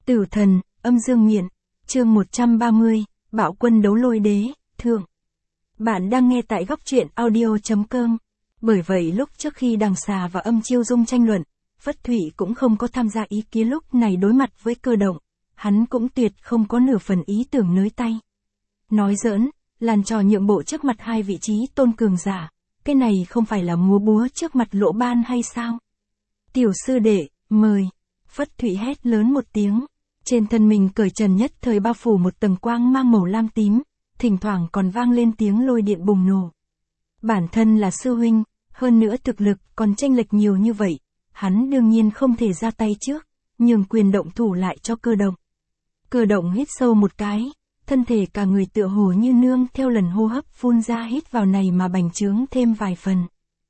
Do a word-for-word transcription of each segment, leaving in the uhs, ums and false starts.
Tử thần, âm dương miện, chương một trăm ba mươi, Bạo quân đấu lôi đế, thượng. Bạn đang nghe tại góc truyện audio chấm com. Bởi vậy lúc trước khi Đằng Xà và Âm Chiêu Dung tranh luận, Phất Thụy cũng không có tham gia ý kiến lúc này đối mặt với Cơ Động. Hắn cũng tuyệt không có nửa phần ý tưởng nới tay. Nói giỡn, làn trò nhượng bộ trước mặt hai vị trí tôn cường giả, cái này không phải là múa búa trước mặt Lỗ Ban hay sao? Tiểu sư đệ, mời. Phất Thụy hét lớn một tiếng. Trên thân mình cởi trần nhất thời bao phủ một tầng quang mang màu lam tím, thỉnh thoảng còn vang lên tiếng lôi điện bùng nổ. Bản thân là sư huynh, hơn nữa thực lực còn chênh lệch nhiều như vậy, hắn đương nhiên không thể ra tay trước, nhường quyền động thủ lại cho Cơ Động. Cơ Động hít sâu một cái, thân thể cả người tựa hồ như nương theo lần hô hấp phun ra hít vào này mà bành trướng thêm vài phần.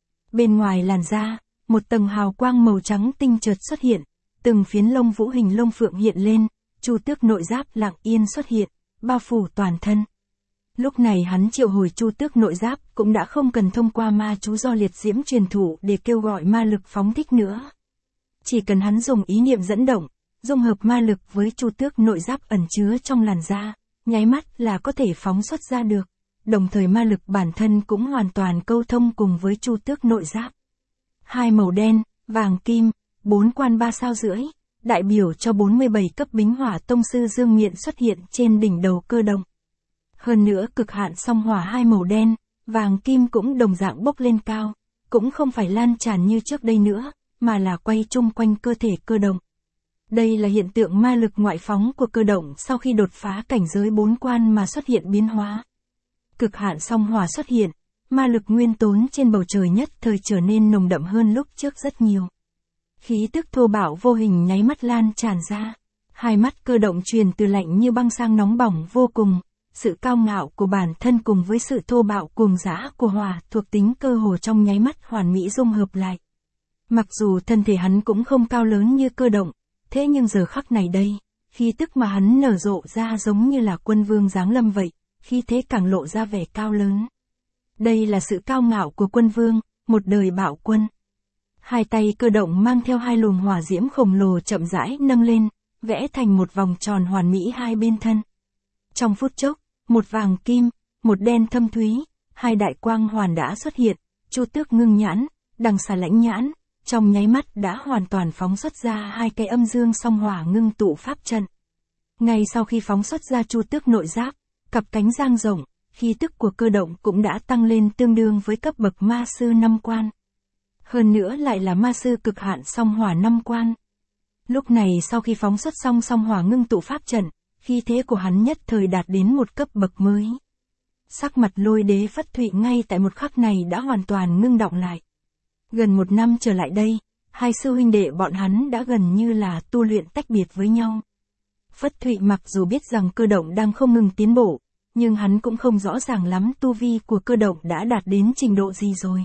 Bên ngoài làn da, một tầng hào quang màu trắng tinh chợt xuất hiện, từng phiến lông vũ hình lông phượng hiện lên, Chu Tước nội giáp lặng yên xuất hiện, bao phủ toàn thân. Lúc này hắn triệu hồi Chu Tước nội giáp cũng đã không cần thông qua ma chú do liệt diễm truyền thụ để kêu gọi ma lực phóng thích nữa. Chỉ cần hắn dùng ý niệm dẫn động, dung hợp ma lực với Chu Tước nội giáp ẩn chứa trong làn da, nháy mắt là có thể phóng xuất ra được, đồng thời ma lực bản thân cũng hoàn toàn câu thông cùng với Chu Tước nội giáp. Hai màu đen, vàng kim, bốn quan ba sao rưỡi, đại biểu cho bốn mươi bảy cấp bính hỏa tông sư dương miện xuất hiện trên đỉnh đầu Cơ Động. Hơn nữa cực hạn song hỏa hai màu đen, vàng kim cũng đồng dạng bốc lên cao, cũng không phải lan tràn như trước đây nữa, mà là quay chung quanh cơ thể Cơ Động. Đây là hiện tượng ma lực ngoại phóng của Cơ Động sau khi đột phá cảnh giới bốn quan mà xuất hiện biến hóa. Cực hạn song hỏa xuất hiện, ma lực nguyên tốn trên bầu trời nhất thời trở nên nồng đậm hơn lúc trước rất nhiều. Khí tức thô bạo vô hình nháy mắt lan tràn ra, hai mắt Cơ Động truyền từ lạnh như băng sang nóng bỏng vô cùng, sự cao ngạo của bản thân cùng với sự thô bạo cuồng dã của hỏa thuộc tính cơ hồ trong nháy mắt hoàn mỹ dung hợp lại. Mặc dù thân thể hắn cũng không cao lớn như Cơ Động, thế nhưng giờ khắc này đây, khí tức mà hắn nở rộ ra giống như là quân vương giáng lâm vậy, khí thế càng lộ ra vẻ cao lớn. Đây là sự cao ngạo của quân vương, một đời bạo quân. Hai tay Cơ Động mang theo hai luồng hỏa diễm khổng lồ chậm rãi nâng lên, vẽ thành một vòng tròn hoàn mỹ hai bên thân. Trong phút chốc, một vàng kim, một đen thâm thúy, hai đại quang hoàn đã xuất hiện, Chu Tước ngưng nhãn, Đằng Xà lãnh nhãn, trong nháy mắt đã hoàn toàn phóng xuất ra hai cái âm dương song hỏa ngưng tụ pháp trận. Ngay sau khi phóng xuất ra Chu Tước nội giáp, cặp cánh dang rộng, khí tức của Cơ Động cũng đã tăng lên tương đương với cấp bậc ma sư năm quan. Hơn nữa lại là ma sư cực hạn song hỏa năm quan. Lúc này sau khi phóng xuất xong song hỏa ngưng tụ pháp trận, khí thế của hắn nhất thời đạt đến một cấp bậc mới. Sắc mặt Lôi Đế Phất Thụy ngay tại một khắc này đã hoàn toàn ngưng đọng lại. Gần một năm trở lại đây, hai sư huynh đệ bọn hắn đã gần như là tu luyện tách biệt với nhau. Phất Thụy mặc dù biết rằng Cơ Động đang không ngừng tiến bộ, nhưng hắn cũng không rõ ràng lắm tu vi của Cơ Động đã đạt đến trình độ gì rồi.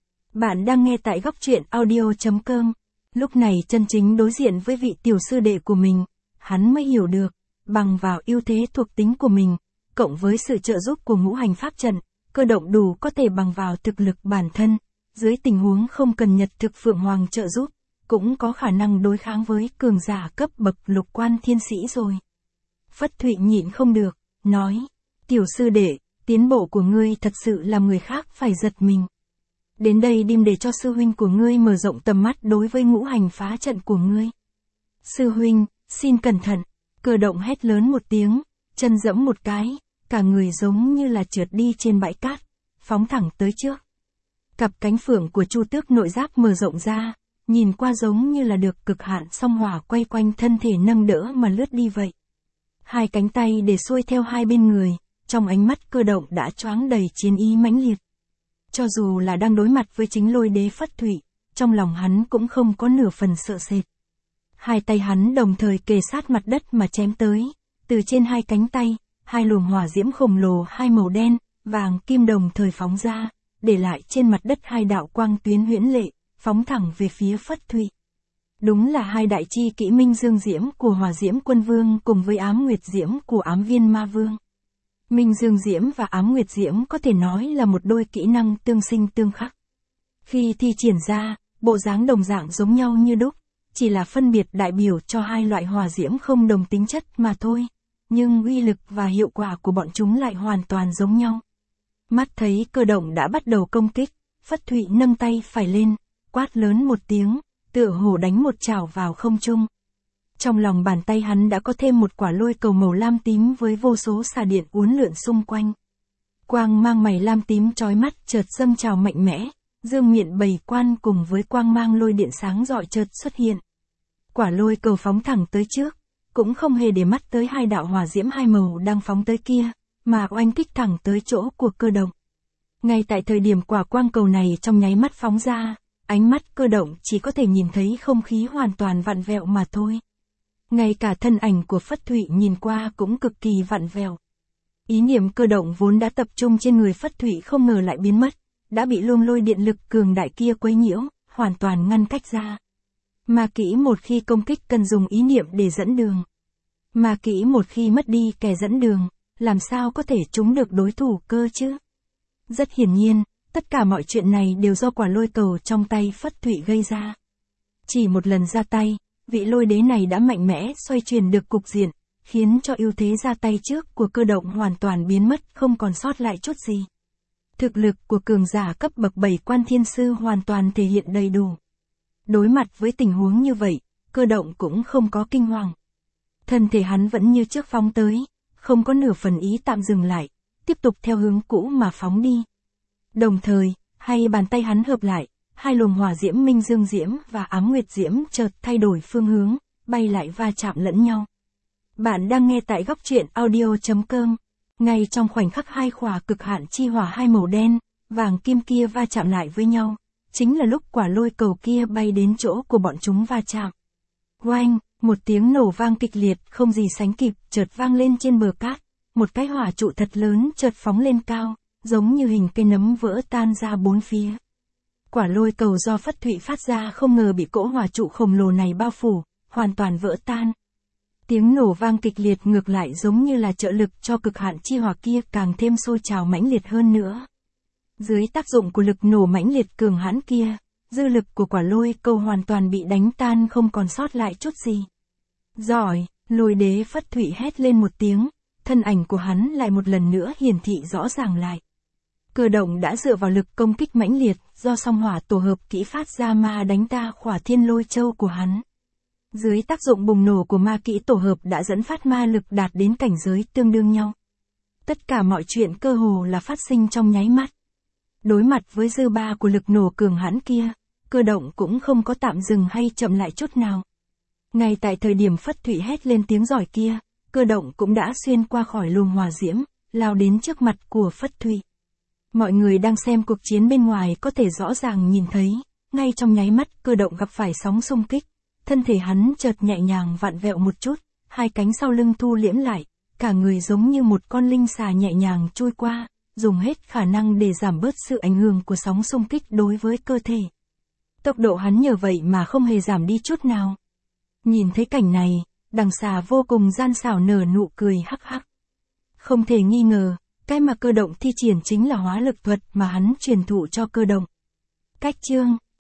Bạn đang nghe tại góc truyện audio chấm com. Lúc này chân chính đối diện với vị tiểu sư đệ của mình, hắn mới hiểu được, bằng vào ưu thế thuộc tính của mình, cộng với sự trợ giúp của ngũ hành pháp trận, Cơ Động đủ có thể bằng vào thực lực bản thân, dưới tình huống không cần nhật thực Phượng Hoàng trợ giúp, cũng có khả năng đối kháng với cường giả cấp bậc lục quan thiên sĩ rồi. Phất Thụy nhịn không được, nói, tiểu sư đệ, tiến bộ của ngươi thật sự làm người khác phải giật mình. Đến đây đêm để cho sư huynh của ngươi mở rộng tầm mắt đối với ngũ hành phá trận của ngươi. Sư huynh, xin cẩn thận. Cơ Động hét lớn một tiếng, chân dẫm một cái, cả người giống như là trượt đi trên bãi cát, phóng thẳng tới trước. Cặp cánh phượng của Chu Tước nội giáp mở rộng ra, nhìn qua giống như là được cực hạn song hỏa quay quanh thân thể nâng đỡ mà lướt đi vậy. Hai cánh tay để xuôi theo hai bên người, trong ánh mắt Cơ Động đã choáng đầy chiến ý mãnh liệt. Cho dù là đang đối mặt với chính Lôi Đế Phất Thụy, trong lòng hắn cũng không có nửa phần sợ sệt. Hai tay hắn đồng thời kề sát mặt đất mà chém tới, từ trên hai cánh tay, hai luồng hỏa diễm khổng lồ hai màu đen, vàng kim đồng thời phóng ra, để lại trên mặt đất hai đạo quang tuyến huyễn lệ, phóng thẳng về phía Phất Thụy. Đúng là hai đại chi kỹ minh dương diễm của Hỏa Diễm Quân Vương cùng với Ám Nguyệt Diễm của Ám Viên Ma Vương. Minh Dương Diễm và Ám Nguyệt Diễm có thể nói là một đôi kỹ năng tương sinh tương khắc. Khi thi triển ra, bộ dáng đồng dạng giống nhau như đúc, chỉ là phân biệt đại biểu cho hai loại hỏa diễm không đồng tính chất mà thôi, nhưng uy lực và hiệu quả của bọn chúng lại hoàn toàn giống nhau. Mắt thấy Cơ Động đã bắt đầu công kích, Phất Thụy nâng tay phải lên, quát lớn một tiếng, tựa hồ đánh một chảo vào không trung. Trong lòng bàn tay hắn đã có thêm một quả lôi cầu màu lam tím với vô số xà điện uốn lượn xung quanh. Quang mang mày lam tím chói mắt chợt dâng trào mạnh mẽ, dương miện bầy quan cùng với quang mang lôi điện sáng rọi chợt xuất hiện. Quả lôi cầu phóng thẳng tới trước, cũng không hề để mắt tới hai đạo hỏa diễm hai màu đang phóng tới kia, mà oanh kích thẳng tới chỗ của Cơ Động. Ngay tại thời điểm quả quang cầu này trong nháy mắt phóng ra, ánh mắt Cơ Động chỉ có thể nhìn thấy không khí hoàn toàn vặn vẹo mà thôi. Ngay cả thân ảnh của Phất Thụy nhìn qua cũng cực kỳ vặn vẹo. Ý niệm Cơ Động vốn đã tập trung trên người Phất Thụy không ngờ lại biến mất, đã bị luồng lôi điện lực cường đại kia quấy nhiễu, hoàn toàn ngăn cách ra. Ma kỹ một khi công kích cần dùng ý niệm để dẫn đường. Ma kỹ một khi mất đi kẻ dẫn đường, làm sao có thể trúng được đối thủ cơ chứ? Rất hiển nhiên, tất cả mọi chuyện này đều do quả lôi cầu trong tay Phất Thụy gây ra. Chỉ một lần ra tay, vị lôi đế này đã mạnh mẽ xoay chuyển được cục diện, khiến cho ưu thế ra tay trước của Cơ Động hoàn toàn biến mất, không còn sót lại chút gì. Thực lực của cường giả cấp bậc bảy quan thiên sư hoàn toàn thể hiện đầy đủ. Đối mặt với tình huống như vậy, Cơ Động cũng không có kinh hoàng. Thân thể hắn vẫn như trước phóng tới, không có nửa phần ý tạm dừng lại, tiếp tục theo hướng cũ mà phóng đi. Đồng thời, hai bàn tay hắn hợp lại, hai luồng hỏa diễm minh dương diễm và ám nguyệt diễm chợt thay đổi phương hướng, bay lại va chạm lẫn nhau. Bạn đang nghe tại góc truyện audio chấm com. Ngay trong khoảnh khắc hai khỏa cực hạn chi hỏa hai màu đen, vàng kim kia va chạm lại với nhau, chính là lúc quả lôi cầu kia bay đến chỗ của bọn chúng va chạm. Oanh, một tiếng nổ vang kịch liệt không gì sánh kịp chợt vang lên trên bờ cát, một cái hỏa trụ thật lớn chợt phóng lên cao, giống như hình cây nấm vỡ tan ra bốn phía. Quả lôi cầu do Phất Thụy phát ra không ngờ bị cỗ hỏa trụ khổng lồ này bao phủ, hoàn toàn vỡ tan. Tiếng nổ vang kịch liệt ngược lại giống như là trợ lực cho cực hạn chi hỏa kia càng thêm sôi trào mãnh liệt hơn nữa. Dưới tác dụng của lực nổ mãnh liệt cường hãn kia, dư lực của quả lôi cầu hoàn toàn bị đánh tan không còn sót lại chút gì. Giỏi, lôi đế Phất Thụy hét lên một tiếng, thân ảnh của hắn lại một lần nữa hiển thị rõ ràng lại. Cơ Động đã dựa vào lực công kích mãnh liệt, do song hỏa tổ hợp kỹ phát ra ma đánh ta khỏa thiên lôi châu của hắn. Dưới tác dụng bùng nổ của ma kỹ tổ hợp đã dẫn phát ma lực đạt đến cảnh giới tương đương nhau. Tất cả mọi chuyện cơ hồ là phát sinh trong nháy mắt. Đối mặt với dư ba của lực nổ cường hãn kia, Cơ Động cũng không có tạm dừng hay chậm lại chút nào. Ngay tại thời điểm Phất Thụy hét lên tiếng giỏi kia, Cơ Động cũng đã xuyên qua khỏi luồng hỏa diễm, lao đến trước mặt của Phất Thụy. Mọi người đang xem cuộc chiến bên ngoài có thể rõ ràng nhìn thấy, ngay trong nháy mắt Cơ Động gặp phải sóng xung kích, thân thể hắn chợt nhẹ nhàng vặn vẹo một chút, hai cánh sau lưng thu liễm lại, cả người giống như một con linh xà nhẹ nhàng trôi qua, dùng hết khả năng để giảm bớt sự ảnh hưởng của sóng xung kích đối với cơ thể. Tốc độ hắn nhờ vậy mà không hề giảm đi chút nào. Nhìn thấy cảnh này, đằng xà vô cùng gian xảo nở nụ cười hắc hắc. Không thể nghi ngờ, cái mà Cơ Động thi triển chính là hóa lực thuật mà hắn truyền thụ cho Cơ Động. Cách chương,